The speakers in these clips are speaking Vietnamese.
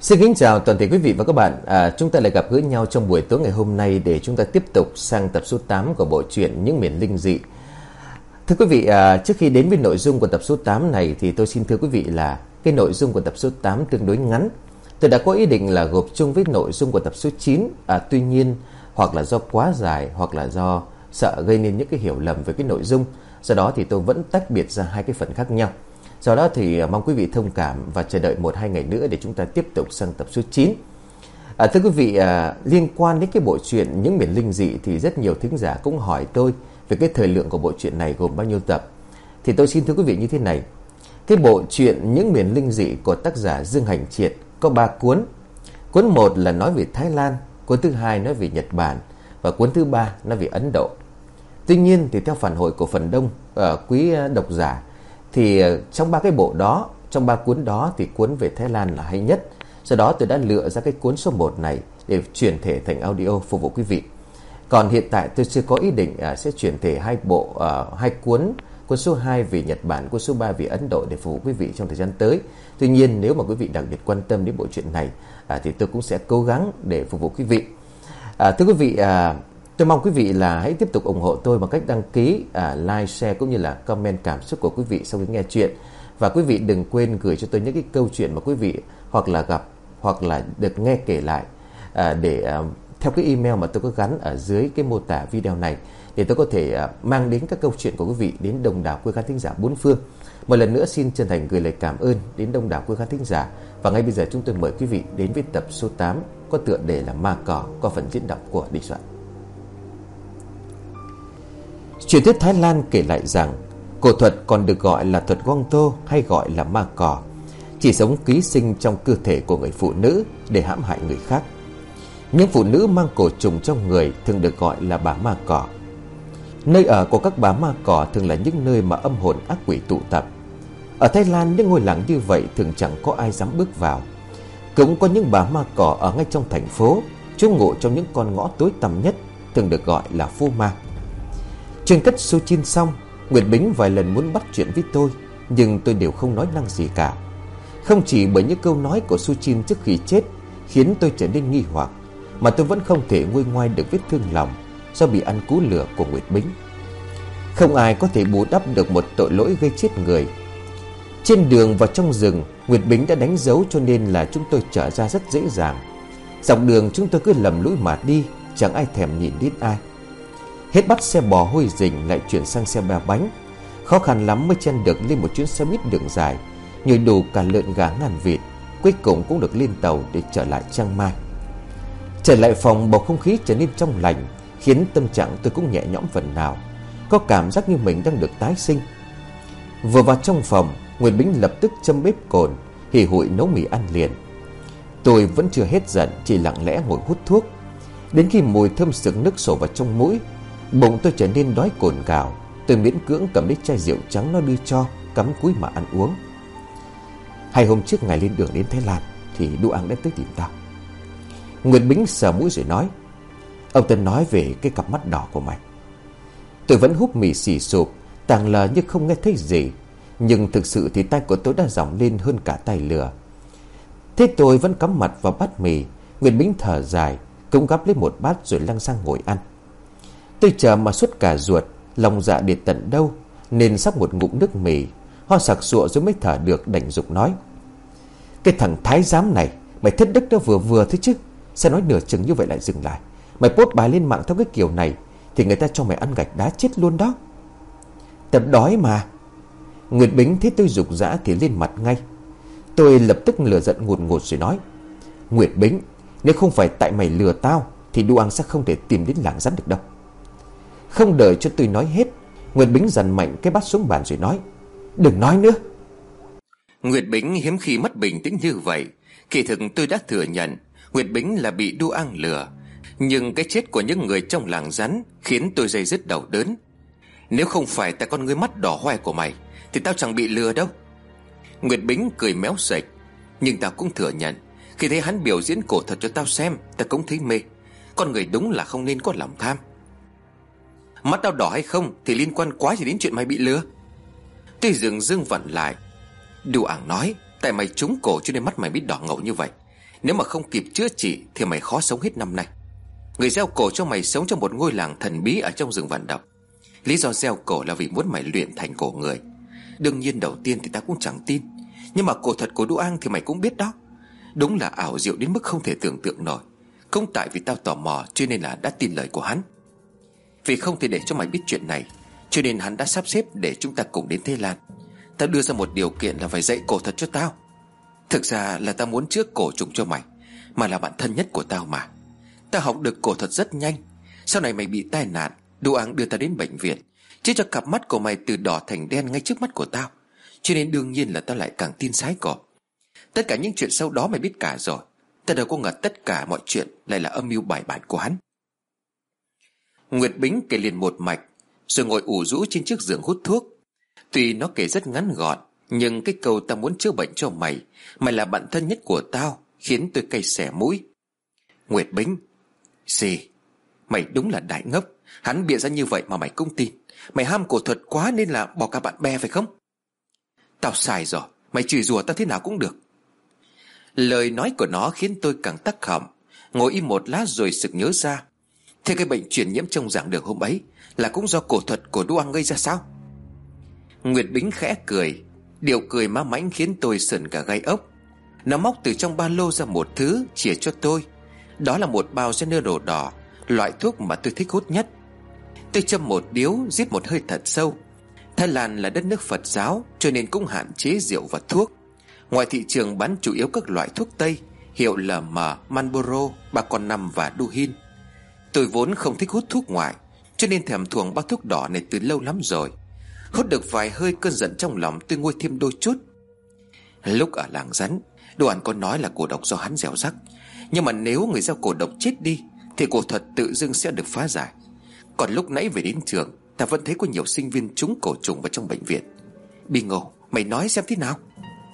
Xin kính chào toàn thể quý vị và các bạn. Chúng ta lại gặp gỡ nhau trong buổi tối ngày hôm nay để chúng ta tiếp tục sang tập số 8 của bộ truyện Những Miền Linh Dị. Thưa quý vị, trước khi đến với nội dung của tập số 8 này thì tôi xin thưa quý vị là cái nội dung của tập số 8 tương đối ngắn. Tôi đã có ý định là gộp chung với nội dung của tập số 9. Tuy nhiên, hoặc là do quá dài hoặc là do sợ gây nên những cái hiểu lầm về cái nội dung, do đó thì tôi vẫn tách biệt ra hai cái phần khác nhau. Do đó thì mong quý vị thông cảm và chờ đợi 1-2 ngày nữa để chúng ta tiếp tục sang tập số 9. Thưa quý vị, liên quan đến cái bộ truyện Những Miền Linh Dị thì rất nhiều thính giả cũng hỏi tôi về cái thời lượng của bộ truyện này gồm bao nhiêu tập. Thì tôi xin thưa quý vị như thế này. Cái bộ truyện Những Miền Linh Dị của tác giả Dương Hành Triệt có 3 cuốn. Cuốn 1 là nói về Thái Lan, cuốn thứ 2 nói về Nhật Bản và cuốn thứ 3 nói về Ấn Độ. Tuy nhiên thì theo phản hồi của phần đông quý độc giả thì trong 3 cái bộ đó, trong 3 cuốn đó thì cuốn về Thái Lan là hay nhất. Do đó tôi đã lựa ra cái cuốn số 1 này để chuyển thể thành audio phục vụ quý vị. Còn hiện tại tôi chưa có ý định sẽ chuyển thể hai cuốn số 2 về Nhật Bản, cuốn số 3 về Ấn Độ để phục vụ quý vị trong thời gian tới. Tuy nhiên nếu mà quý vị đặc biệt quan tâm đến bộ truyện này thì tôi cũng sẽ cố gắng để phục vụ quý vị. Thưa quý vị, tôi mong quý vị là hãy tiếp tục ủng hộ tôi bằng cách đăng ký, like, share cũng như là comment cảm xúc của quý vị sau khi nghe chuyện. Và quý vị đừng quên gửi cho tôi những cái câu chuyện mà quý vị hoặc là gặp hoặc là được nghe kể lại theo cái email mà tôi có gắn ở dưới cái mô tả video này, để tôi có thể mang đến các câu chuyện của quý vị đến đông đảo quý khán thính giả bốn phương. Một lần nữa xin chân thành gửi lời cảm ơn đến đông đảo quý khán thính giả. Và ngay bây giờ chúng tôi mời quý vị đến với tập số 8 có tựa đề là Ma Cỏ, qua phần diễn đọc của Đình Soạn. Truyền thuyết Thái Lan kể lại rằng cổ thuật còn được gọi là thuật Gong Tô hay gọi là ma cỏ, chỉ sống ký sinh trong cơ thể của người phụ nữ để hãm hại người khác. Những phụ nữ mang cổ trùng trong người thường được gọi là bà ma cỏ. Nơi ở của các bà ma cỏ thường là những nơi mà âm hồn ác quỷ tụ tập. Ở Thái Lan, những ngôi làng như vậy thường chẳng có ai dám bước vào. Cũng có những bà ma cỏ ở ngay trong thành phố, trú ngụ trong những con ngõ tối tăm nhất, thường được gọi là phố ma. Trên cất số 9 xong, Nguyệt Bính vài lần muốn bắt chuyện với tôi, nhưng tôi đều không nói năng gì cả. Không chỉ bởi những câu nói của Su Chin trước khi chết khiến tôi trở nên nghi hoặc, mà tôi vẫn không thể nguôi ngoai được vết thương lòng do bị ăn cú lừa của Nguyệt Bính. Không ai có thể bù đắp được một tội lỗi gây chết người. Trên đường vào trong rừng, Nguyệt Bính đã đánh dấu cho nên là chúng tôi trở ra rất dễ dàng. Dọc đường chúng tôi cứ lầm lũi mà đi, chẳng ai thèm nhìn đến ai. Hết bắt xe bò hôi rình lại chuyển sang xe ba bánh. Khó khăn lắm mới chen được lên một chuyến xe buýt đường dài, nhồi đủ cả lợn gà ngàn vịt. Cuối cùng cũng được lên tàu để trở lại Chiang Mai. Trở lại phòng, bầu không khí trở nên trong lành, khiến tâm trạng tôi cũng nhẹ nhõm phần nào, có cảm giác như mình đang được tái sinh. Vừa vào trong phòng, Nguyệt Bính lập tức châm bếp cồn, hì hụi nấu mì ăn liền. Tôi vẫn chưa hết giận, chỉ lặng lẽ ngồi hút thuốc. Đến khi mùi thơm sực nước sổ vào trong mũi, bụng tôi trở nên đói cồn cào. Tôi miễn cưỡng cầm lấy chai rượu trắng nó đưa cho, cắm cúi mà ăn uống. 2 hôm trước ngày lên đường đến Thái Lan thì Đu Ang đã tới tìm tao. Nguyệt Bính sờ mũi rồi nói: ông Tân nói về cái cặp mắt đỏ của mày. Tôi vẫn húp mì xì sụp, tàng lờ như không nghe thấy gì. Nhưng thực sự thì tay của tôi đã dỏng lên hơn cả tay lừa. Thế tôi vẫn cắm mặt vào bát mì. Nguyệt Bính thở dài, cũng gắp lấy một bát rồi lăn sang ngồi ăn. Tôi chờ mà suốt cả ruột, lòng dạ để tận đâu, nên sắp một ngụm nước mì, ho sặc sụa rồi mới thở được, đành dục nói: cái thằng thái giám này, mày thất đức đó vừa vừa thôi chứ. Sao nói nửa chừng như vậy lại dừng lại? Mày post bài lên mạng theo cái kiểu này thì người ta cho mày ăn gạch đá chết luôn đó. Tập đói mà. Nguyệt Bính thấy tôi dục dã thì lên mặt ngay. Tôi lập tức lửa giận ngùn ngụt rồi nói: Nguyệt Bính, nếu không phải tại mày lừa tao thì Đu Ang sẽ không thể tìm đến làng rắn được đâu. Không đợi cho tôi nói hết, Nguyệt Bính dằn mạnh cái bát xuống bàn rồi nói: đừng nói nữa. Nguyệt Bính hiếm khi mất bình tĩnh như vậy. Kỳ thực tôi đã thừa nhận Nguyệt Bính là bị Đu Ang lừa, nhưng cái chết của những người trong làng rắn khiến tôi dây dứt đầu đớn. Nếu không phải tại con ngươi mắt đỏ hoe của mày thì tao chẳng bị lừa đâu. Nguyệt Bính cười méo sạch, nhưng tao cũng thừa nhận khi thấy hắn biểu diễn cổ thuật cho tao xem, tao cũng thấy mê. Con người đúng là không nên có lòng tham. Mắt tao đỏ hay không thì liên quan quá gì đến chuyện mày bị lừa. Tôi dừng dưng vặn lại. Đu Ang nói tại mày trúng cổ cho nên mắt mày bị đỏ ngầu như vậy. Nếu mà không kịp chữa trị thì mày khó sống hết năm nay. Người gieo cổ cho mày sống trong một ngôi làng thần bí ở trong rừng vạn độc. Lý do gieo cổ là vì muốn mày luyện thành cổ người. Đương nhiên đầu tiên thì ta cũng chẳng tin, nhưng mà cổ thuật của Đỗ Ang thì mày cũng biết đó. Đúng là ảo diệu đến mức không thể tưởng tượng nổi. Không tại vì tao tò mò cho nên là đã tin lời của hắn. Vì không thể để cho mày biết chuyện này, cho nên hắn đã sắp xếp để chúng ta cùng đến Thế Lan. Tao đưa ra một điều kiện là phải dạy cổ thuật cho tao. Thực ra là tao muốn chữa cổ trùng cho mày, mà là bạn thân nhất của tao mà. Tao học được cổ thuật rất nhanh. Sau này mày bị tai nạn, Đỗ Ang đưa tao đến bệnh viện, chứ cho cặp mắt của mày từ đỏ thành đen ngay trước mắt của tao. Cho nên đương nhiên là tao lại càng tin sái cổ. Tất cả những chuyện sau đó mày biết cả rồi. Tao đâu có ngờ tất cả mọi chuyện lại là âm mưu bài bản của hắn. Nguyệt Bính kể liền một mạch, rồi ngồi ủ rũ trên chiếc giường hút thuốc. Tuy nó kể rất ngắn gọn, nhưng cái câu tao muốn chữa bệnh cho mày, mày là bạn thân nhất của tao, khiến tôi cay xẻ mũi. Nguyệt Bính. Gì? Mày đúng là đại ngốc. Hắn bịa ra như vậy mà mày cũng tin. Mày ham cổ thuật quá nên là bỏ cả bạn bè phải không? Tao sai rồi, mày chửi rủa tao thế nào cũng được. Lời nói của nó khiến tôi càng tắc họng. Ngồi im một lát rồi sực nhớ ra. Thế cái bệnh truyền nhiễm trong giảng đường hôm ấy là cũng do cổ thuật của Đỗ Ang gây ra sao? Nguyệt Bính khẽ cười. Điệu cười má mãnh khiến tôi sởn cả gai ốc. Nó móc từ trong ba lô ra một thứ, chìa cho tôi. Đó là một bao General đỏ, loại thuốc mà tôi thích hút nhất. Tôi châm một điếu, rít một hơi thật sâu. Thái Lan là đất nước Phật giáo, cho nên cũng hạn chế rượu và thuốc. Ngoài thị trường bán chủ yếu các loại thuốc Tây, hiệu LM, Marlboro, Ba Con Năm và Duhin. Tôi vốn không thích hút thuốc ngoại, cho nên thèm thuồng bao thuốc đỏ này từ lâu lắm rồi. Hút được vài hơi, cơn giận trong lòng tôi nguôi thêm đôi chút. Lúc ở làng Rắn, Đồ Ăn có nói là cổ độc do hắn gieo rắc. Nhưng mà nếu người gieo cổ độc chết đi thì cổ thuật tự dưng sẽ được phá giải. Còn lúc nãy về đến trường, ta vẫn thấy có nhiều sinh viên trúng cổ trùng vào trong bệnh viện. Bingo, mày nói xem thế nào?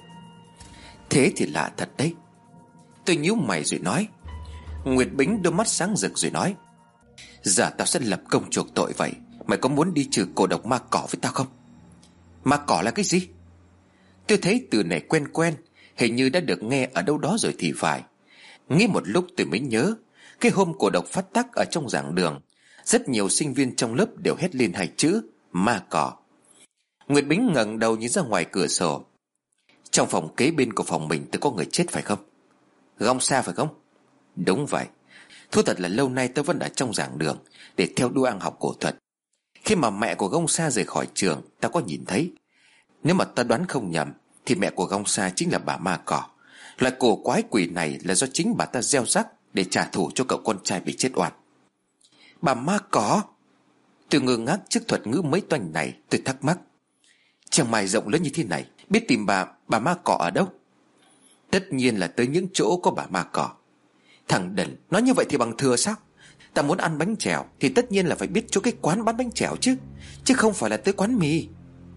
Thế thì lạ thật đấy. Tôi nhíu mày rồi nói. Nguyệt Bính đôi mắt sáng rực rồi nói. Giờ tao sẽ lập công chuộc tội vậy. Mày có muốn đi trừ cổ độc ma cỏ với tao không? Ma cỏ là cái gì? Tôi thấy từ này quen quen, hình như đã được nghe ở đâu đó rồi thì phải. Nghĩ một lúc tôi mới nhớ. Cái hôm cổ độc phát tác ở trong giảng đường, rất nhiều sinh viên trong lớp đều hét lên hai chữ ma cỏ. Nguyệt Bính ngẩng đầu nhìn ra ngoài cửa sổ. Trong phòng kế bên của phòng mình tôi có người chết phải không? Gong Sa phải không? Đúng vậy. Thú thật là lâu nay tôi vẫn ở trong giảng đường để theo Đỗ Ang học cổ thuật. Khi mà mẹ của Gong Sa rời khỏi trường, ta có nhìn thấy. Nếu mà ta đoán không nhầm thì mẹ của Gong Sa chính là bà ma cỏ. Loại cổ quái quỷ này là do chính bà ta gieo rắc để trả thù cho cậu con trai bị chết oan. Bà ma cỏ? Tôi ngơ ngác trước thuật ngữ mấy toanh này. Tôi thắc mắc. Chẳng mày rộng lớn như thế này, biết tìm bà ma cỏ ở đâu? Tất nhiên là tới những chỗ có bà ma cỏ. Thằng đần, nói như vậy thì bằng thừa sao? Ta muốn ăn bánh chèo thì tất nhiên là phải biết chỗ cái quán bán bánh chèo chứ không phải là tới quán mì.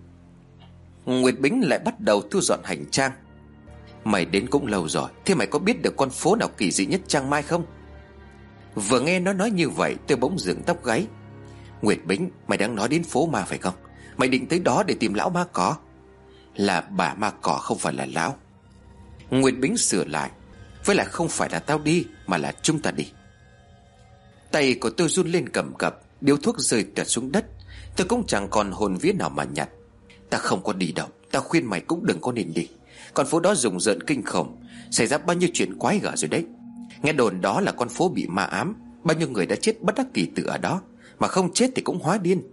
Nguyệt Bính lại bắt đầu thu dọn hành trang. Mày đến cũng lâu rồi, thế mày có biết được con phố nào kỳ dị nhất Chiang Mai không? Vừa nghe nó nói như vậy, tôi bỗng dựng tóc gáy. Nguyệt Bính, mày đang nói đến phố ma phải không? Mày định tới đó để tìm lão ma cỏ? Là bà ma cỏ, không phải là lão. Nguyệt Bính sửa lại. Với lại không phải là tao đi, mà là chúng ta đi. Tay của tôi run lên cầm cập, điếu thuốc rơi tuột xuống đất. Tôi cũng chẳng còn hồn vía nào mà nhặt. Ta không có đi đâu, ta khuyên mày cũng đừng có nên đi. Con phố đó rùng rợn kinh khủng, xảy ra bao nhiêu chuyện quái gở rồi đấy. Nghe đồn đó là con phố bị ma ám, bao nhiêu người đã chết bất đắc kỳ tử ở đó, mà không chết thì cũng hóa điên.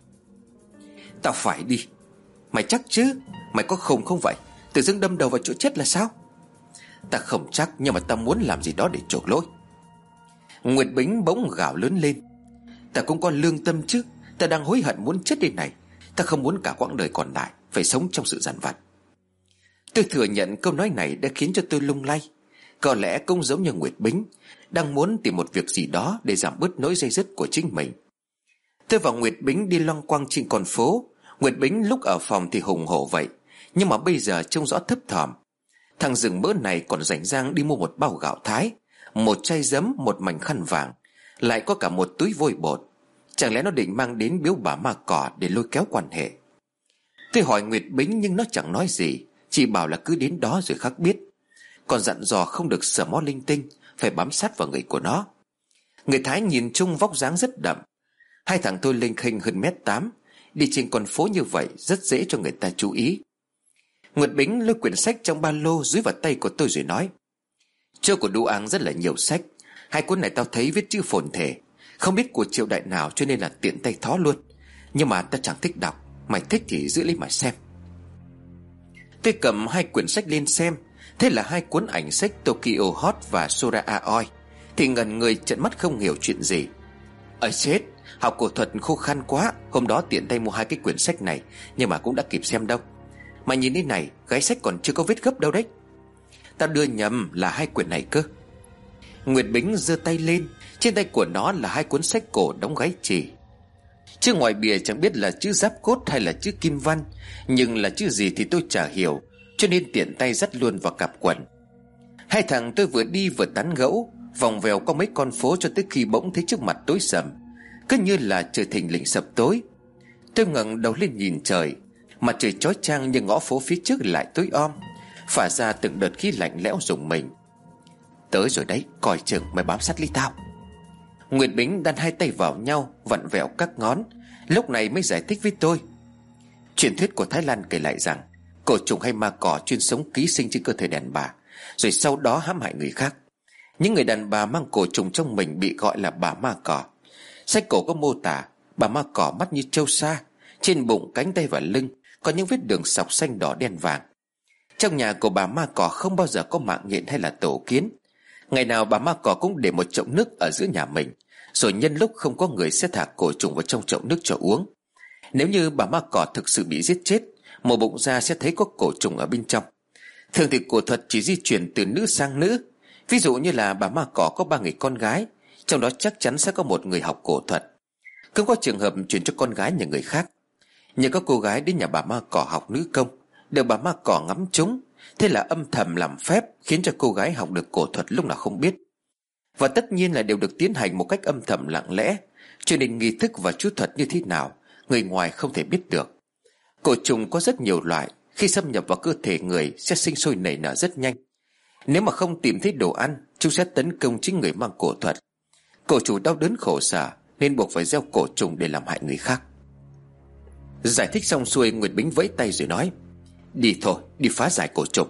Tao phải đi. Mày chắc chứ? Mày có khùng không vậy? Tự dưng đâm đầu vào chỗ chết là sao? Ta không chắc, nhưng mà ta muốn làm gì đó để chuộc lỗi. Nguyệt Bính bỗng gào lớn lên. Ta cũng có lương tâm chứ. Ta đang hối hận muốn chết đi này. Ta không muốn cả quãng đời còn lại phải sống trong sự dằn vặt. Tôi thừa nhận câu nói này đã khiến cho tôi lung lay. Có lẽ cũng giống như Nguyệt Bính, đang muốn tìm một việc gì đó để giảm bớt nỗi day dứt của chính mình. Tôi và Nguyệt Bính đi loanh quanh trên con phố. Nguyệt Bính lúc ở phòng thì hùng hổ vậy, nhưng mà bây giờ trông rõ thấp thỏm. Thằng rừng mỡ này còn rảnh rang đi mua một bao gạo Thái, một chai giấm, một mảnh khăn vàng, lại có cả một túi vôi bột. Chẳng lẽ nó định mang đến biếu bà ma cỏ để lôi kéo quan hệ? Tôi hỏi Nguyệt Bính nhưng nó chẳng nói gì, chỉ bảo là cứ đến đó rồi khắc biết. còn dặn dò không được sờ mó linh tinh, phải bám sát vào người của nó. Người Thái nhìn chung vóc dáng rất đậm. Hai thằng tôi lênh khênh hơn 1m8, đi trên con phố như vậy rất dễ cho người ta chú ý. Nguyệt Bính lôi quyển sách trong ba lô dúi vào tay của tôi rồi nói: Chỗ của Đu Áng rất là nhiều sách. Hai cuốn này tao thấy viết chữ phồn thể, không biết của triều đại nào cho nên là tiện tay thó luôn. Nhưng mà tao chẳng thích đọc, mày thích thì giữ lấy mà xem. Tôi cầm hai quyển sách lên xem. Thế là hai cuốn ảnh sách Tokyo Hot và Sora Aoi. Thì ngần người trợn mắt không hiểu chuyện gì. Ơi chết, học cổ thuật khô khan quá. Hôm đó tiện tay mua hai cái quyển sách này, nhưng mà cũng đã kịp xem đâu. Mà nhìn đây này, gáy sách còn chưa có vết gấp đâu đấy. Tao đưa nhầm là hai quyển này cơ. Nguyệt Bính giơ tay lên. Trên tay của nó là hai cuốn sách cổ đóng gáy chì. Chữ ngoài bìa chẳng biết là chữ giáp cốt hay là chữ kim văn, nhưng là chữ gì thì tôi chả hiểu, cho nên tiện tay dắt luôn vào cặp quần. Hai thằng tôi vừa đi vừa tán gẫu, vòng vèo qua mấy con phố cho tới khi bỗng thấy trước mặt tối sầm, cứ như là trời thình lình sập tối. Tôi ngẩng đầu lên nhìn trời. Mặt trời chói chang nhưng ngõ phố phía trước lại tối om, phả ra từng đợt khí lạnh lẽo rùng mình. Tới rồi đấy, coi chừng mày bám sát lấy tao. Nguyệt Bính đan hai tay vào nhau, vặn vẹo các ngón, lúc này mới giải thích với tôi. Truyền thuyết của Thái Lan kể lại rằng cổ trùng hay ma cỏ chuyên sống ký sinh trên cơ thể đàn bà, rồi sau đó hãm hại người khác. Những người đàn bà mang cổ trùng trong mình bị gọi là bà ma cỏ. Sách cổ có mô tả bà ma cỏ mắt như trâu sa, trên bụng, cánh tay và lưng có những vết đường sọc xanh đỏ đen vàng. Trong nhà của bà ma cỏ không bao giờ có mạng nhện hay là tổ kiến. Ngày nào bà ma cỏ cũng để một chậu nước ở giữa nhà mình, rồi nhân lúc không có người sẽ thả cổ trùng vào trong chậu nước cho uống. Nếu như bà ma cỏ thực sự bị giết chết, mổ bụng ra sẽ thấy có cổ trùng ở bên trong. Thường thì cổ thuật chỉ di chuyển từ nữ sang nữ. Ví dụ như là bà ma cỏ có 3 người con gái, trong đó chắc chắn sẽ có một người học cổ thuật. Không có trường hợp chuyển cho con gái nhà người khác. Như các cô gái đến nhà bà ma cỏ học nữ công, được bà ma cỏ ngắm trúng, thế là âm thầm làm phép khiến cho cô gái học được cổ thuật lúc nào không biết. Và tất nhiên là đều được tiến hành một cách âm thầm lặng lẽ, cho nên nghi thức và chú thuật như thế nào người ngoài không thể biết được. Cổ trùng có rất nhiều loại, khi xâm nhập vào cơ thể người sẽ sinh sôi nảy nở rất nhanh. Nếu mà không tìm thấy đồ ăn, chúng sẽ tấn công chính người mang cổ thuật. Cổ chủ đau đớn khổ sở nên buộc phải gieo cổ trùng để làm hại người khác. Giải thích xong xuôi, Nguyệt Bính vẫy tay rồi nói: Đi thôi, đi phá giải cổ trùng.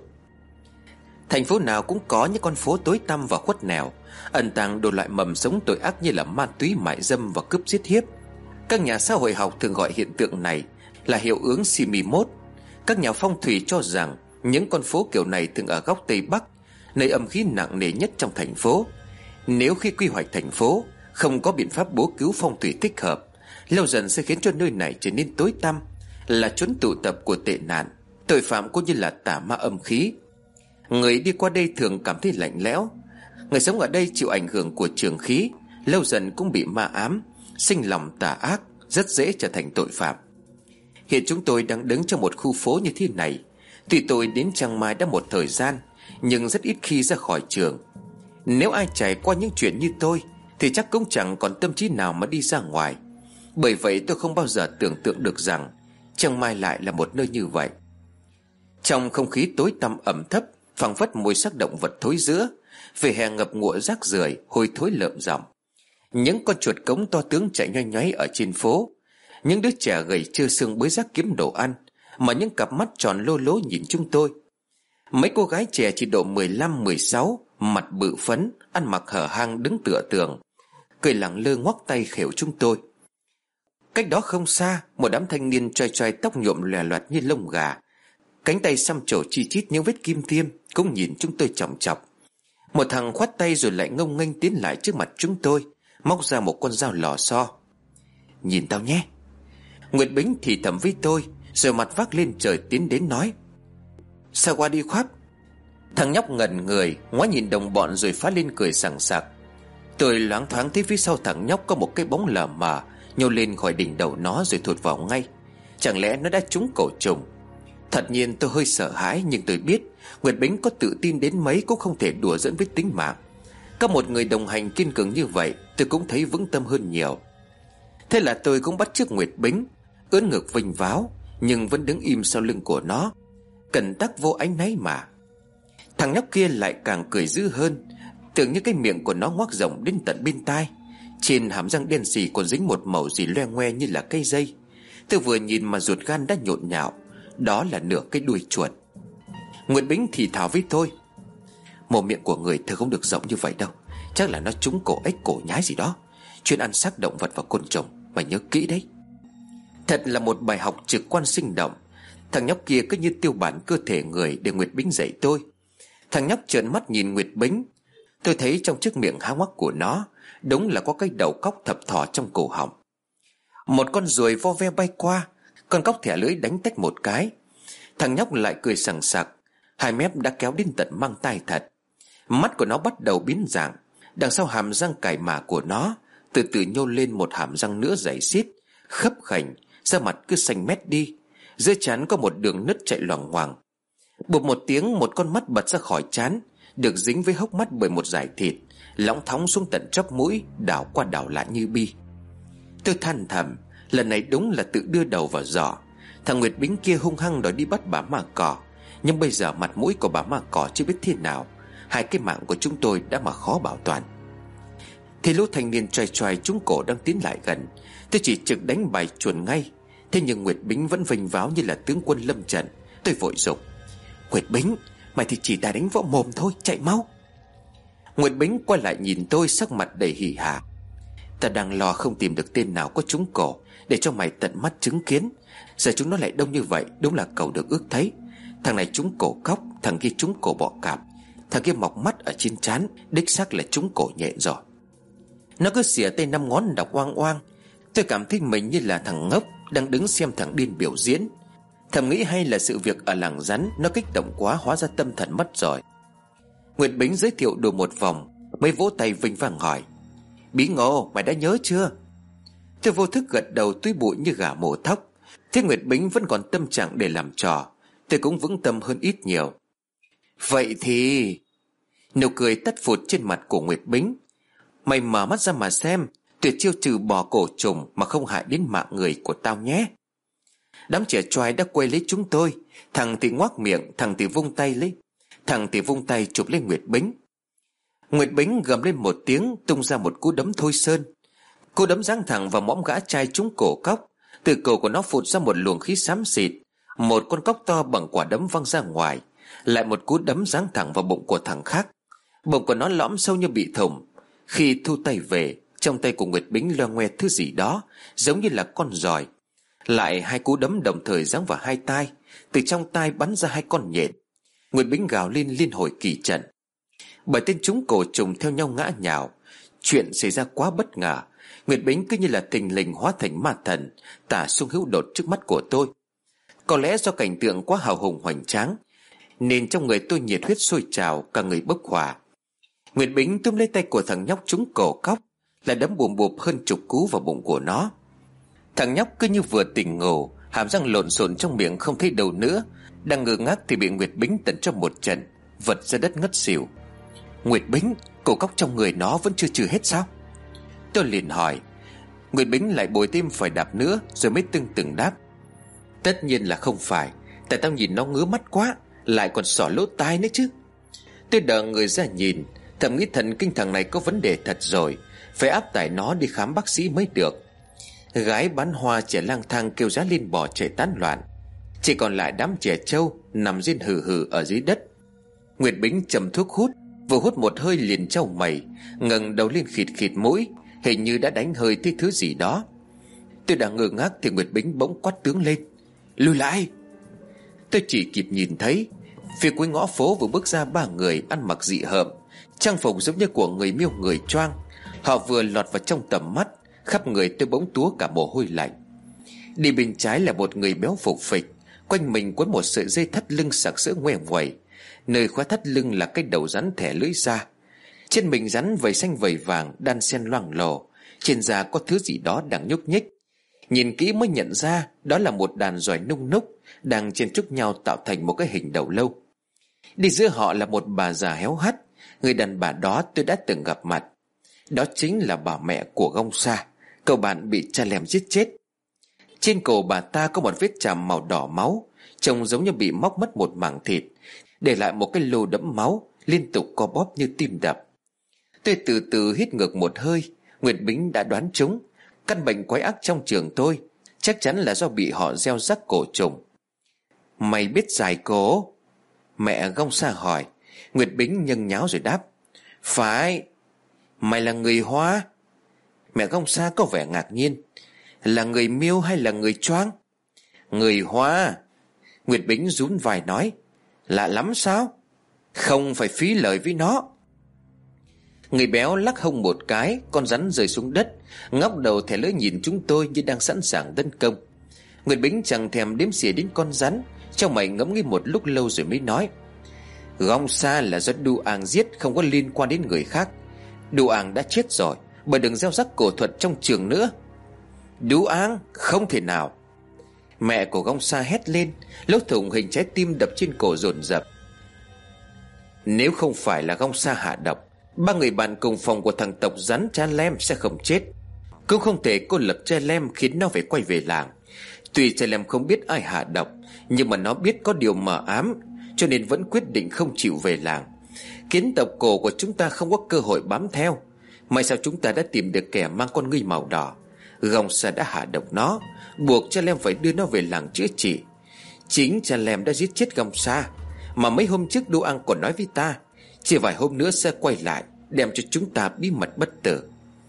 Thành phố nào cũng có những con phố tối tăm và khuất nẻo, ẩn tàng đồ loại mầm sống tội ác như là ma túy, mại dâm và cướp giết hiếp. Các nhà xã hội học thường gọi hiện tượng này là hiệu ứng Simi-1. Các nhà phong thủy cho rằng những con phố kiểu này thường ở góc Tây Bắc, nơi âm khí nặng nề nhất trong thành phố. Nếu khi quy hoạch thành phố không có biện pháp bố cứu phong thủy thích hợp, lâu dần sẽ khiến cho nơi này trở nên tối tăm, là chốn tụ tập của tệ nạn, tội phạm cũng như là tà ma âm khí. Người đi qua đây thường cảm thấy lạnh lẽo. Người sống ở đây chịu ảnh hưởng của trường khí, lâu dần cũng bị ma ám, sinh lòng tà ác, rất dễ trở thành tội phạm. Hiện chúng tôi đang đứng trong một khu phố như thế này. Tuy tôi đến Chiang Mai đã một thời gian, nhưng rất ít khi ra khỏi trường. Nếu ai trải qua những chuyện như tôi thì chắc cũng chẳng còn tâm trí nào mà đi ra ngoài. Bởi vậy tôi không bao giờ tưởng tượng được rằng Chiang Mai lại là một nơi như vậy. Trong không khí tối tăm ẩm thấp, phảng phất mùi xác động vật thối rữa, vỉa hè ngập ngụa rác rưởi, hôi thối lợm giọng. Những con chuột cống to tướng chạy nhoay nhoáy ở trên phố. Những đứa trẻ gầy trơ xương bới rác kiếm đồ ăn, mà những cặp mắt tròn lô lố nhìn chúng tôi. Mấy cô gái trẻ chỉ độ 15-16, mặt bự phấn, ăn mặc hở hang đứng tựa tường, cười lẳng lơ ngoắc tay khều chúng tôi. Cách đó không xa, một đám thanh niên choai choai tóc nhuộm lòe loẹt như lông gà, cánh tay xăm trổ chi chít những vết kim tiêm, cũng nhìn chúng tôi chòng chọc. Một thằng khoát tay rồi lại ngông nghênh tiến lại trước mặt chúng tôi, móc ra một con dao lò xo. Nhìn tao nhé. Nguyệt Bính thì thầm với tôi, rồi mặt vác lên trời tiến đến nói: Sao qua đi khoát? Thằng nhóc ngẩn người, ngoái nhìn đồng bọn rồi phá lên cười sảng sặc. Tôi loáng thoáng thấy phía sau thằng nhóc có một cái bóng lờ mờ nhô lên khỏi đỉnh đầu nó rồi thụt vào ngay. Chẳng lẽ nó đã trúng cổ trùng? Thật nhiên tôi hơi sợ hãi, nhưng tôi biết Nguyệt Bính có tự tin đến mấy cũng không thể đùa giỡn với tính mạng. Có một người đồng hành kiên cường như vậy, tôi cũng thấy vững tâm hơn nhiều. Thế là tôi cũng bắt chước Nguyệt Bính, ưỡn ngực vênh váo, nhưng vẫn đứng im sau lưng của nó, cẩn tắc vô áy náy mà. Thằng nhóc kia lại càng cười dữ hơn, tưởng như cái miệng của nó ngoác rộng đến tận bên tai. Trên hàm răng đen sì còn dính một mẩu gì loe ngoe như là cây dây. Tôi vừa nhìn mà ruột gan đã nhộn nhạo. Đó là nửa cái đuôi chuột. Nguyệt Bính thì thào với tôi: mồm miệng của người thưa không được rộng như vậy đâu. Chắc là nó trúng cổ ếch cổ nhái gì đó, chuyên ăn xác động vật và côn trùng. Mày nhớ kỹ đấy. Thật là một bài học trực quan sinh động. Thằng nhóc kia cứ như tiêu bản cơ thể người để Nguyệt Bính dạy tôi. Thằng nhóc trợn mắt nhìn Nguyệt Bính. Tôi thấy trong chiếc miệng há ngoác của nó đúng là có cái đầu cóc thập thò trong cổ họng. Một con ruồi vo ve bay qua, con cóc thẻ lưỡi đánh tách một cái. Thằng nhóc lại cười sằng sặc, hai mép đã kéo đến tận mang tai thật. Mắt của nó bắt đầu biến dạng. Đằng sau hàm răng cải mả của nó từ từ nhô lên một hàm răng nữa dày xiết, khấp khểnh, da mặt cứ xanh mét đi. Dưới trán có một đường nứt chạy loằng ngoằng. Bụp một tiếng, một con mắt bật ra khỏi trán, được dính với hốc mắt bởi một dải thịt, lõng thóng xuống tận chóp mũi, đảo qua đảo lại như bi. Tôi than thầm, lần này đúng là tự đưa đầu vào giỏ. Thằng Nguyệt Bính kia hung hăng đòi đi bắt bà ma cỏ, nhưng bây giờ mặt mũi của bà ma cỏ chưa biết thế nào. Hai cái mạng của chúng tôi đã mà khó bảo toàn. Thì lũ thanh niên choài choài trúng cổ đang tiến lại gần, tôi chỉ trực đánh bài chuồn ngay. Thế nhưng Nguyệt Bính vẫn vênh váo như là tướng quân lâm trận. Tôi vội dục: Nguyệt Bính, mày thì chỉ đã đánh võ mồm thôi, chạy mau. Nguyệt Bính quay lại nhìn tôi, sắc mặt đầy hỉ hả: ta đang lo không tìm được tên nào có trúng cổ để cho mày tận mắt chứng kiến. Giờ chúng nó lại đông như vậy, đúng là cầu được ước thấy. Thằng này trúng cổ cóc, thằng kia trúng cổ bọ cạp, thằng kia mọc mắt ở trên trán, đích xác là trúng cổ nhện rồi. Nó cứ xỉa tay năm ngón đọc oang oang. Tôi cảm thấy mình như là thằng ngốc đang đứng xem thằng điên biểu diễn. Thầm nghĩ hay là sự việc ở làng rắn nó kích động quá, hóa ra tâm thần mất rồi. Nguyệt Bính giới thiệu đủ một vòng mới vỗ tay vinh vang hỏi: Bí Ngô, mày đã nhớ chưa? Tôi vô thức gật đầu túi bụi như gà mổ thóc. Thế Nguyệt Bính vẫn còn tâm trạng để làm trò, tôi cũng vững tâm hơn ít nhiều. Vậy thì... Nụ cười tắt phụt trên mặt của Nguyệt Bính. Mày mở mắt ra mà xem, tuyệt chiêu trừ bò cổ trùng mà không hại đến mạng người của tao nhé. Đám trẻ trai đã quay lấy chúng tôi. Thằng thì ngoác miệng, thằng thì vung tay lấy. Thằng thì vung tay chụp lên Nguyệt Bính. Nguyệt Bính gầm lên một tiếng, tung ra một cú đấm thôi sơn. Cú đấm giáng thẳng vào mõm gã trai trúng cổ cóc. Từ cổ của nó phụt ra một luồng khí xám xịt. Một con cóc to bằng quả đấm văng ra ngoài. Lại một cú đấm giáng thẳng vào bụng của thằng khác. Bụng của nó lõm sâu như bị thủng. Khi thu tay về, trong tay của Nguyệt Bính loe ngoe thứ gì đó giống như là con giòi. Lại hai cú đấm đồng thời giáng vào hai tai. Từ trong tai bắn ra hai con nhện. Nguyệt Bính gào lên liên hồi kỳ trận. Bảy tên trúng cổ trùng theo nhau ngã nhào. Chuyện xảy ra quá bất ngờ. Nguyệt Bính cứ như là thình lình hóa thành ma thần, tả sung hữu đột trước mắt của tôi. Có lẽ do cảnh tượng quá hào hùng hoành tráng nên trong người tôi nhiệt huyết sôi trào, cả người bốc hỏa. Nguyệt Bính túm lấy tay của thằng nhóc trúng cổ cóc, lại đấm bùm bụp hơn chục cú vào bụng của nó. Thằng nhóc cứ như vừa tỉnh ngủ, hàm răng lộn xộn trong miệng không thấy đâu nữa, đang ngơ ngác thì bị Nguyệt Bính tận cho một trận, vật ra đất ngất xỉu. Nguyệt Bính, cổ cóc trong người nó vẫn chưa trừ hết sao? Tôi liền hỏi. Nguyệt Bính lại bồi thêm phải đạp nữa rồi mới tưng từng đáp: Tất nhiên là không phải, tại tao nhìn nó ngứa mắt quá, lại còn xỏ lỗ tai nữa chứ. Tôi đờ người ra nhìn, thầm nghĩ thần kinh thằng này có vấn đề thật rồi, phải áp tải nó đi khám bác sĩ mới được. Gái bán hoa trẻ lang thang kêu giá lên bò chạy tán loạn, chỉ còn lại đám trẻ trâu nằm riêng hừ hừ ở dưới đất. Nguyệt Bính chầm thuốc hút, vừa hút một hơi liền trao mày, ngẩng đầu lên khịt khịt mũi, hình như đã đánh hơi thấy thứ gì đó. Tôi đang ngơ ngác thì Nguyệt Bính bỗng quát tướng lên: Lùi lại! Tôi chỉ kịp nhìn thấy phía cuối ngõ phố vừa bước ra ba người ăn mặc dị hợm, trang phục giống như của người miêu người choang. Họ vừa lọt vào trong tầm mắt, khắp người tôi bỗng túa cả mồ hôi lạnh. Đi bên trái là một người béo phục phịch, quanh mình quấn một sợi dây thắt lưng sặc sỡ ngoe nguẩy, nơi khóa thắt lưng là cái đầu rắn thẻ lưỡi ra. Trên mình rắn vảy xanh vảy vàng đan xen loang lổ, trên da có thứ gì đó đang nhúc nhích. Nhìn kỹ mới nhận ra đó là một đàn giòi nung núc đang chen chúc nhau tạo thành một cái hình đầu lâu. Đi giữa họ là một bà già héo hắt. Người đàn bà đó tôi đã từng gặp mặt. Đó chính là bà mẹ của Gông Sa, cậu bạn bị cha lem giết chết. Trên cổ bà ta có một vết chàm màu đỏ máu, trông giống như bị móc mất một mảng thịt, để lại một cái lô đẫm máu, liên tục co bóp như tim đập. Tôi từ từ hít ngược một hơi. Nguyệt Bính đã đoán trúng. Căn bệnh quái ác trong trường tôi chắc chắn là do bị họ gieo rắc cổ trùng. Mày biết giải cổ? Mẹ Gông Sa hỏi. Nguyệt Bính nhâng nháo rồi đáp: Phải. Mày là người Hoa? Mẹ Gông Sa có vẻ ngạc nhiên. Là người Miêu hay là người Choang? Người Hoa. Nguyệt Bính rún vai nói. Lạ lắm sao? Không phải phí lời với nó. Người béo lắc hông một cái, con rắn rơi xuống đất, ngóc đầu thè lưỡi nhìn chúng tôi như đang sẵn sàng tấn công. Nguyệt Bính chẳng thèm đếm xỉa đến con rắn, trong mày ngẫm nghĩ một lúc lâu rồi mới nói: Gông Sa là do Du Ang giết, không có liên quan đến người khác. Du Ang đã chết rồi, bởi đừng gieo rắc cổ thuật trong trường nữa. Du Ang? Không thể nào. Mẹ của Gông Sa hét lên, lỗ thủng hình trái tim đập trên cổ dồn dập. Nếu không phải là Gông Sa hạ độc, ba người bạn cùng phòng của thằng tộc rắn Cha Lem sẽ không chết. Cũng không thể cô lập Cha Lem khiến nó phải quay về làng. Tuy Cha Lem không biết ai hạ độc, nhưng mà nó biết có điều mờ ám, cho nên vẫn quyết định không chịu về làng, khiến tộc cổ của chúng ta không có cơ hội bám theo. May sao chúng ta đã tìm được kẻ mang con ngươi màu đỏ. Gông Sa đã hạ độc nó, buộc Cha Lem phải đưa nó về làng chữa trị. Chính Cha Lem đã giết chết Gông Sa, mà mấy hôm trước Du Ang còn nói với ta chỉ vài hôm nữa sẽ quay lại, đem cho chúng ta bí mật bất tử.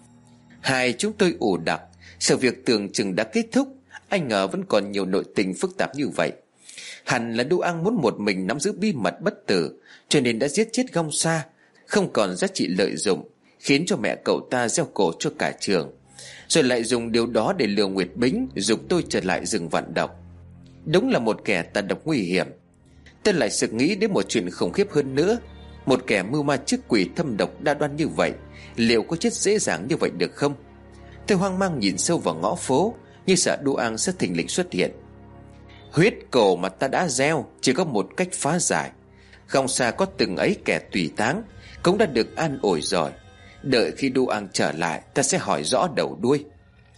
Hai chúng tôi ủ đặc. Sự việc tưởng chừng đã kết thúc, anh ngờ vẫn còn nhiều nội tình phức tạp như vậy. Hẳn là Du Ang muốn một mình nắm giữ bí mật bất tử, cho nên đã giết chết Gông Sa, không còn giá trị lợi dụng, khiến cho mẹ cậu ta gieo cổ cho cả trường, rồi lại dùng điều đó để lừa Nguyệt Bính, giục tôi trở lại rừng vạn độc. Đúng là một kẻ tàn độc nguy hiểm. Tôi lại sực nghĩ đến một chuyện khủng khiếp hơn nữa. Một kẻ mưu ma trước quỷ thâm độc đa đoan như vậy, liệu có chết dễ dàng như vậy được không? Tôi hoang mang nhìn sâu vào ngõ phố, như sợ Du Ang sẽ thình lình xuất hiện. Huyết cổ mà ta đã gieo chỉ có một cách phá giải. Gông Sa có từng ấy kẻ tùy táng cũng đã được an ủi rồi. Đợi khi Du Ang trở lại, ta sẽ hỏi rõ đầu đuôi.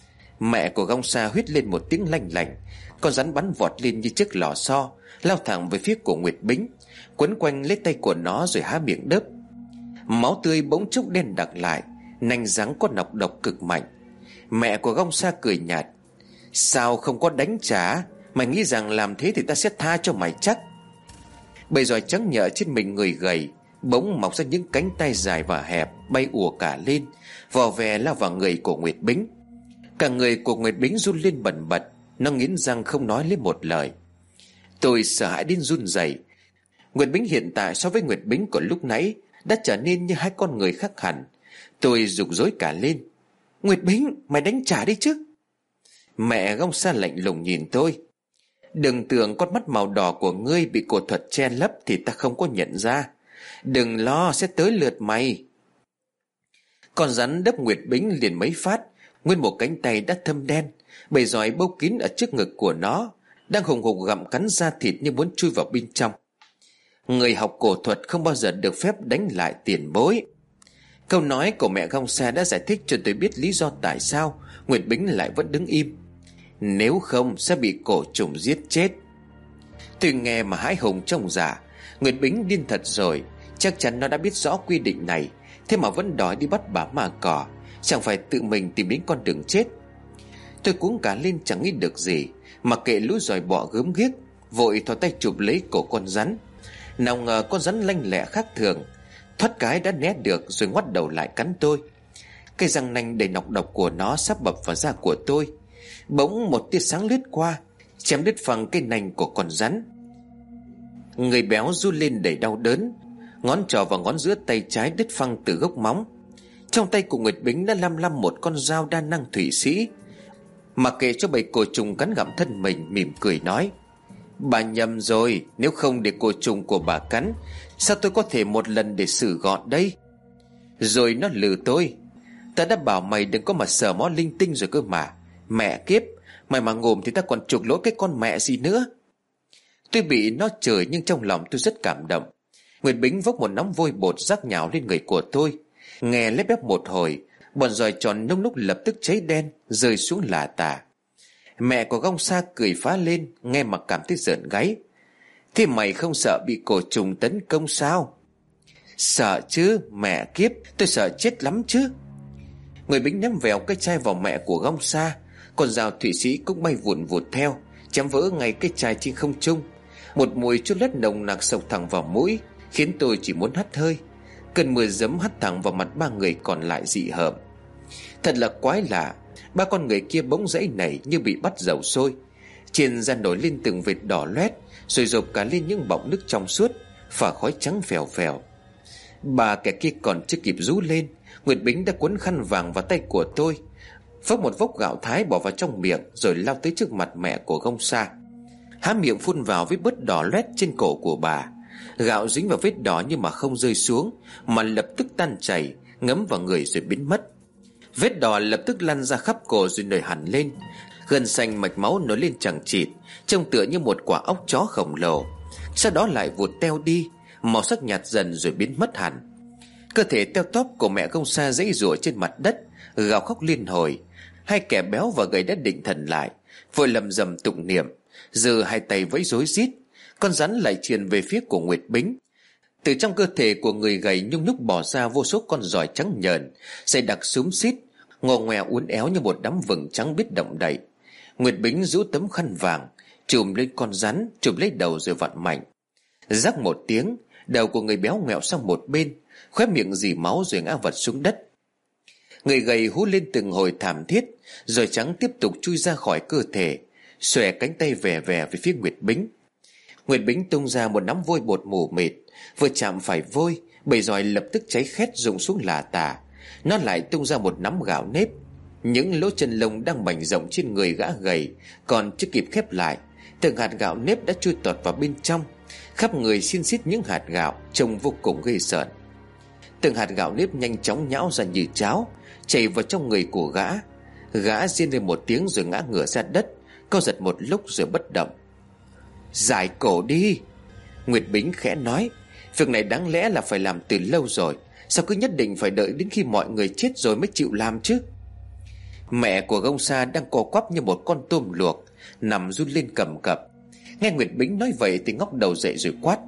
Mẹ của Gông Sa huýt lên một tiếng lanh lảnh. Con rắn bắn vọt lên như chiếc lò xo, lao thẳng về phía của Nguyệt Bính, quấn quanh lấy tay của nó rồi há miệng đớp. Máu tươi bỗng chốc đen đặc lại, nanh rắn có nọc độc cực mạnh. Mẹ của Gông Sa cười nhạt: Sao không có đánh trả? Mày nghĩ rằng làm thế thì ta sẽ tha cho mày chắc? Bầy giòi trắng nhợ trên mình người gầy bỗng mọc ra những cánh tay dài và hẹp, bay ùa cả lên, vò vè lao vào người của Nguyệt Bính. Cả người của Nguyệt Bính run lên bần bật, nó nghiến răng không nói lấy một lời. Tôi sợ hãi đến run rẩy. Nguyệt Bính hiện tại so với Nguyệt Bính của lúc nãy đã trở nên như hai con người khác hẳn. Tôi rục rối cả lên: Nguyệt Bính, mày đánh trả đi chứ. Mẹ Gông Sa lạnh lùng nhìn tôi: Đừng tưởng con mắt màu đỏ của ngươi bị cổ thuật che lấp thì ta không có nhận ra. Đừng lo, sẽ tới lượt mày. Con rắn đớp Nguyệt Bính liền mấy phát, nguyên một cánh tay đã thâm đen. Bầy giòi bâu kín ở trước ngực của nó, đang hùng hục gặm cắn da thịt như muốn chui vào bên trong. Người học cổ thuật không bao giờ được phép đánh lại tiền bối. Câu nói của mẹ Gông Sa đã giải thích cho tôi biết lý do tại sao Nguyệt Bính lại vẫn đứng im. Nếu không sẽ bị cổ trùng giết chết. Tôi nghe mà hãi hùng trông dạ. Nguyệt Bính điên thật rồi. Chắc chắn nó đã biết rõ quy định này, thế mà vẫn đòi đi bắt bà ma cỏ. Chẳng phải tự mình tìm đến con đường chết. Tôi cuống cả lên chẳng nghĩ được gì, mặc kệ lũ giòi bọ gớm ghiếc, vội thò tay chụp lấy cổ con rắn. Nào ngờ con rắn lanh lẹ khác thường, thoát cái đã né được rồi ngoắt đầu lại cắn tôi. Cái răng nanh đầy nọc độc của nó sắp bập vào da của tôi. Bỗng một tia sáng lướt qua, chém đứt phăng cái nanh của con rắn. Người béo run lên đầy đau đớn, ngón trỏ và ngón giữa tay trái đứt phăng từ gốc móng. Trong tay của Nguyệt Bính đã lăm lăm một con dao đa năng thủy sĩ. Mặc kệ cho bầy cổ trùng cắn gặm thân mình, mỉm cười nói: Bà nhầm rồi, nếu không để cổ trùng của bà cắn, sao tôi có thể một lần để xử gọn đây? Rồi nó lừa tôi: Ta đã bảo mày đừng có mà sờ mó linh tinh rồi cơ mà. Mẹ kiếp, mày mà ngồm thì ta còn chuộc lỗi cái con mẹ gì nữa. Tôi bị nó chửi nhưng trong lòng tôi rất cảm động. Nguyệt Bính vốc một nắm vôi bột rắc nhào lên người của tôi. Nghe lép bép một hồi, bọn giòi tròn nung núc lập tức cháy đen, rơi xuống lả tả. Mẹ của Gông Sa cười phá lên, nghe mà cảm thấy rợn gáy. Thế mày không sợ bị cổ trùng tấn công sao? Sợ chứ, mẹ kiếp, tôi sợ chết lắm chứ. Người lính ném vèo cái chai vào mẹ của Gông Sa. Con dao Thụy Sĩ cũng bay vụn vụt theo, chém vỡ ngay cái chai trên không trung. Một mùi chốt lết nồng nặc xộc thẳng vào mũi, khiến tôi chỉ muốn hắt hơi. Cơn mưa giấm hắt thẳng vào mặt ba người còn lại dị hợm. Thật là quái lạ, ba con người kia bỗng dãy nảy như bị bắt dầu sôi. Trên da nổi lên từng vệt đỏ loét, rồi rộp cả lên những bọng nước trong suốt, phả khói trắng phèo phèo. Ba kẻ kia còn chưa kịp rú lên, Nguyệt Bính đã quấn khăn vàng vào tay của tôi, vốc một vốc gạo thái bỏ vào trong miệng, rồi lao tới trước mặt mẹ của Gông Sa. Há miệng phun vào với bớt đỏ loét trên cổ của bà. Gạo dính vào vết đỏ nhưng mà không rơi xuống, mà lập tức tan chảy, ngấm vào người rồi biến mất. Vết đỏ lập tức lan ra khắp cổ rồi nổi hẳn lên. Gân xanh mạch máu nổi lên chằng chịt, trông tựa như một quả óc chó khổng lồ. Sau đó lại vụt teo đi, màu sắc nhạt dần rồi biến mất hẳn. Cơ thể teo tóp của mẹ Gông Sa giãy giụa trên mặt đất, gào khóc liên hồi. Hai kẻ béo và gầy đã định thần lại, vội lầm rầm tụng niệm, giơ hai tay vẫy rối rít. Con rắn lại truyền về phía của Nguyệt Bính. Từ trong cơ thể của người gầy nhung nhúc bò ra vô số con giòi trắng nhờn, dày đặc xúm xít, ngò ngoèo uốn éo như một đám vừng trắng biết động đậy. Nguyệt Bính rũ tấm khăn vàng chùm lên con rắn, chụp lấy đầu rồi vặn mạnh. Rắc một tiếng, đầu của người béo ngoẹo sang một bên, khóe miệng rỉ máu rồi ngã vật xuống đất. Người gầy hú lên từng hồi thảm thiết, rồi trắng tiếp tục chui ra khỏi cơ thể, xòe cánh tay vẻ vẻ về phía Nguyệt Bính. Nguyệt Bính tung ra một nắm vôi bột mù mịt, vừa chạm phải vôi, bầy giòi lập tức cháy khét rụng xuống lả tả. Nó lại tung ra một nắm gạo nếp. Những lỗ chân lông đang bành rộng trên người gã gầy còn chưa kịp khép lại, từng hạt gạo nếp đã chui tọt vào bên trong, khắp người xin xít những hạt gạo trông vô cùng ghê rợn. Từng hạt gạo nếp nhanh chóng nhão ra như cháo, chảy vào trong người của gã. Gã rên lên một tiếng rồi ngã ngửa ra đất, co giật một lúc rồi bất động. Giải cổ đi, Nguyệt Bính khẽ nói. Việc này đáng lẽ là phải làm từ lâu rồi, sao cứ nhất định phải đợi đến khi mọi người chết rồi mới chịu làm chứ? Mẹ của Gông Sa đang co quắp như một con tôm luộc, nằm run lên cầm cập. Nghe Nguyệt Bính nói vậy thì ngóc đầu dậy rồi quát: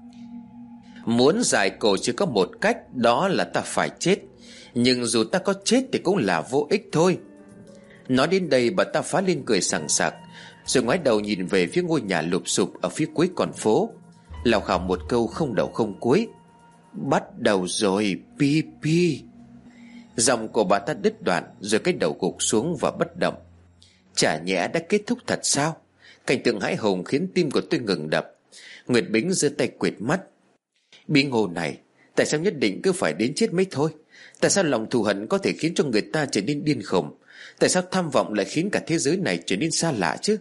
Muốn giải cổ chỉ có một cách, đó là ta phải chết. Nhưng dù ta có chết thì cũng là vô ích thôi. Nói đến đây bà ta phá lên cười sảng sặc, rồi ngoái đầu nhìn về phía ngôi nhà lụp xụp ở phía cuối con phố, lào khào một câu không đầu không cuối: Bắt đầu rồi, pi pi. Giọng của bà ta đứt đoạn, rồi cái đầu gục xuống và bất động. Chả nhẽ đã kết thúc thật sao? Cảnh tượng hãi hùng khiến tim của tôi ngừng đập. Nguyệt Bính giơ tay quệt mắt. Bí ngô này, tại sao nhất định cứ phải đến chết mới thôi? Tại sao lòng thù hận có thể khiến cho người ta trở nên điên khùng? Tại sao tham vọng lại khiến cả thế giới này trở nên xa lạ chứ?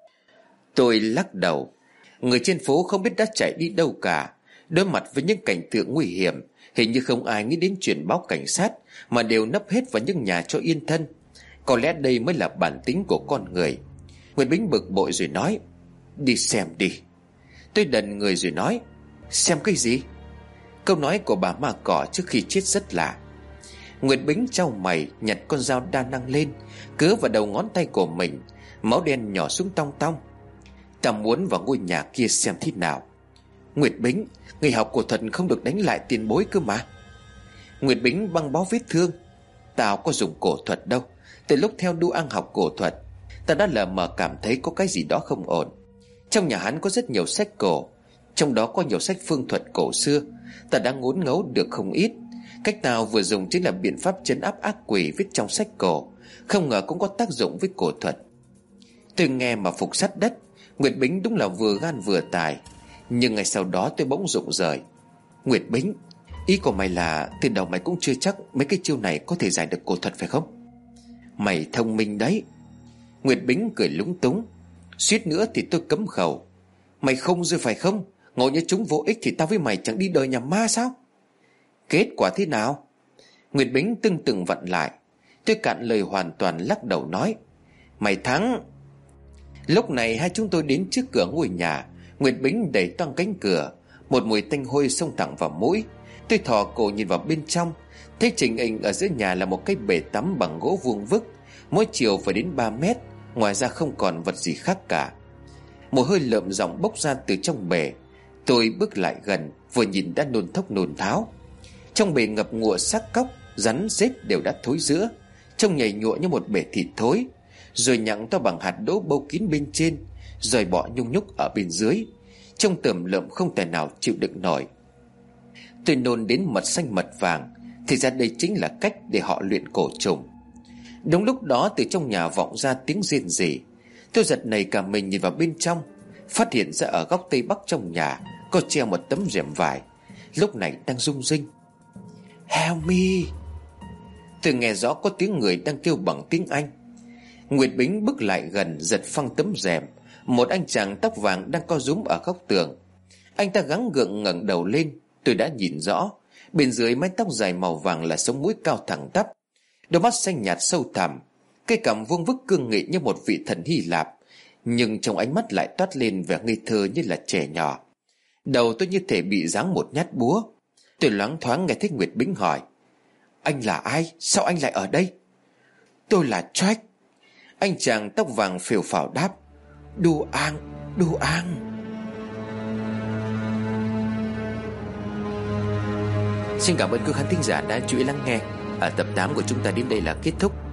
Tôi lắc đầu. Người trên phố không biết đã chạy đi đâu cả. Đối mặt với những cảnh tượng nguy hiểm, hình như không ai nghĩ đến chuyện báo cảnh sát, mà đều nấp hết vào những nhà cho yên thân. Có lẽ đây mới là bản tính của con người. Nguyệt Bính bực bội rồi nói: Đi xem đi. Tôi đần người rồi nói: Xem cái gì? Câu nói của bà ma cỏ trước khi chết rất lạ. Nguyệt Bính chau mày, nhặt con dao đa năng lên, cứa vào đầu ngón tay của mình. Máu đen nhỏ xuống tong tong. Ta muốn vào ngôi nhà kia xem thế nào. Nguyệt Bính, người học cổ thuật không được đánh lại tiền bối cơ mà. Nguyệt Bính băng bó vết thương. Tao có dùng cổ thuật đâu. Từ lúc theo đu ăn học cổ thuật, ta đã lờ mờ cảm thấy có cái gì đó không ổn. Trong nhà hắn có rất nhiều sách cổ, trong đó có nhiều sách phương thuật cổ xưa. Ta đã ngốn ngấu được không ít. Cách nào vừa dùng chính là biện pháp trấn áp ác quỷ viết trong sách cổ, không ngờ cũng có tác dụng với cổ thuật. Tôi nghe mà phục sát đất. Nguyệt Bính đúng là vừa gan vừa tài. Nhưng ngày sau đó tôi bỗng rụng rời. Nguyệt Bính, ý của mày là từ đầu mày cũng chưa chắc mấy cái chiêu này có thể giải được cổ thuật phải không? Mày thông minh đấy. Nguyệt Bính cười lúng túng. Suýt nữa thì tôi cấm khẩu. Mày không rồi phải không? Ngộ như chúng vô ích thì tao với mày chẳng đi đời nhà ma sao? Kết quả thế nào? Nguyệt Bính tưng từng vặn lại. Tôi cạn lời hoàn toàn lắc đầu nói: Mày thắng. Lúc này hai chúng tôi đến trước cửa ngôi nhà. Nguyệt Bính đẩy toang cánh cửa. Một mùi tanh hôi xông thẳng vào mũi. Tôi thò cổ nhìn vào bên trong, thấy trình hình ở giữa nhà là một cái bể tắm bằng gỗ vuông vức, mỗi chiều phải đến 3 mét. Ngoài ra không còn vật gì khác cả. Một hơi lợm giọng bốc ra từ trong bể. Tôi bước lại gần, vừa nhìn đã nôn thốc nôn tháo. Trong bể ngập ngụa xác cóc, rắn rết đều đã thối rữa, trông nhầy nhụa như một bể thịt thối. Rồi nhặng to bằng hạt đỗ bâu kín bên trên, rồi bọ nhung nhúc ở bên dưới, trông tởm lợm không thể nào chịu đựng nổi. Tôi nôn đến mật xanh mật vàng, thì ra đây chính là cách để họ luyện cổ trùng. Đúng lúc đó từ trong nhà vọng ra tiếng rên rỉ. Tôi giật nảy cả mình nhìn vào bên trong, phát hiện ra ở góc tây bắc trong nhà có treo một tấm rèm vải, lúc này đang rung rinh. Help me! Tôi nghe rõ có tiếng người đang kêu bằng tiếng Anh. Nguyệt Bính bước lại gần, giật phăng tấm rèm. Một anh chàng tóc vàng đang co rúm ở góc tường. Anh ta gắng gượng ngẩng đầu lên. Tôi đã nhìn rõ, bên dưới mái tóc dài màu vàng là sống mũi cao thẳng tắp, đôi mắt xanh nhạt sâu thẳm, cái cằm vuông vức cương nghị như một vị thần Hy Lạp, nhưng trong ánh mắt lại toát lên vẻ ngây thơ như là trẻ nhỏ. Đầu tôi như thể bị giáng một nhát búa. Tôi loáng thoáng nghe thấy Nguyệt Bính hỏi: Anh là ai? Sao anh lại ở đây? Tôi là Jack. Anh chàng tóc vàng phều phào đáp: Đu An, Đu An. Xin cảm ơn quý khán thính giả đã chú ý lắng nghe. Ở tập 8 của chúng ta đến đây là kết thúc.